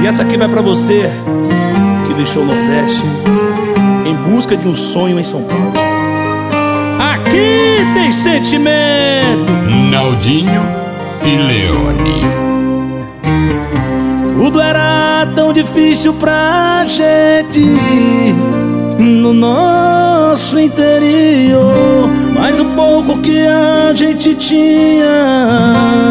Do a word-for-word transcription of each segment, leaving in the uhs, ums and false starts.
E essa aqui vai pra você que deixou o Nordeste em busca de um sonho em São Paulo. Aqui tem sentimento. Naldinho e Leone. Tudo era tão difícil pra gente no nosso interior, mas o pouco que a gente tinha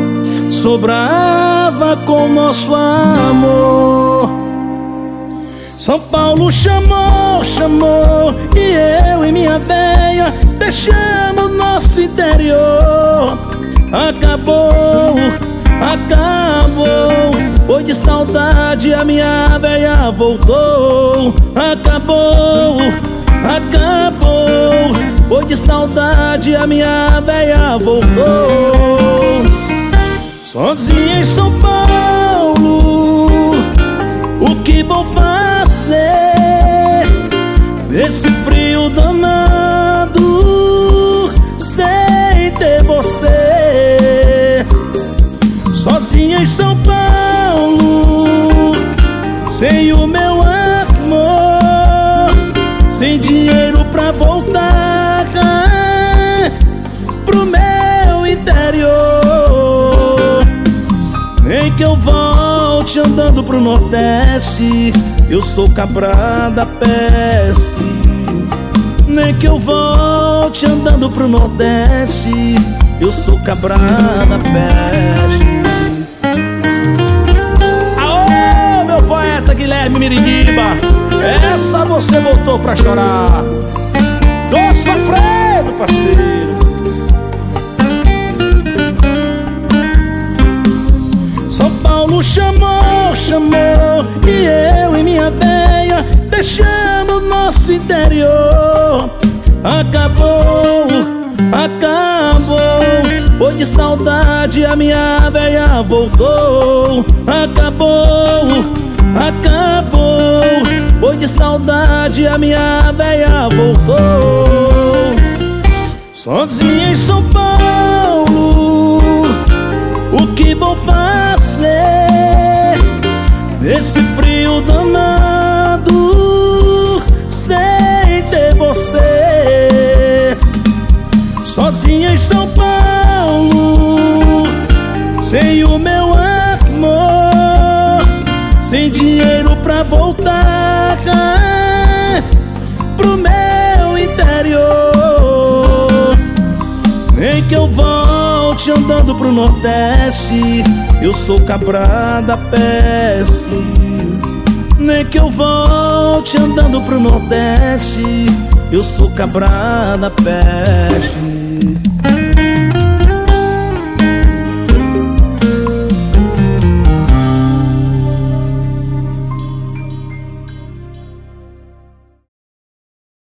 sobrava com nosso amor. São Paulo chamou, chamou, e eu e minha veia deixamos nosso interior. Acabou, acabou, foi de saudade a minha veia voltou. Acabou, acabou, foi de saudade a minha veia voltou. Sozinha em São Paulo, o que vou fazer nesse frio danado sem ter você? Sozinha em São Paulo, sem o meu amor, sem dinheiro pra voltar pro meu interior. Nem que eu volte andando pro Nordeste, eu sou cabra da peste. Nem que eu volte andando pro Nordeste, eu sou cabra da peste. Aô, meu poeta Guilherme Miringuiba, essa você voltou pra chorar. Tô sofrendo, parceiro. São Paulo chamou, chamou, e eu e minha veia deixamos nosso interior. Acabou, acabou, foi de saudade a minha veia voltou. Acabou, acabou, foi de saudade a minha veia voltou. Sozinha em São Paulo, o que vou fazer nesse frio danado sem ter você? Sozinha em São Paulo, sem o meu amor, sem dinheiro pra voltar pro meu interior. Nem que eu volte andando pro Nordeste, eu sou cabra da peste. Nem que eu volte andando pro Nordeste, eu sou cabra da peste.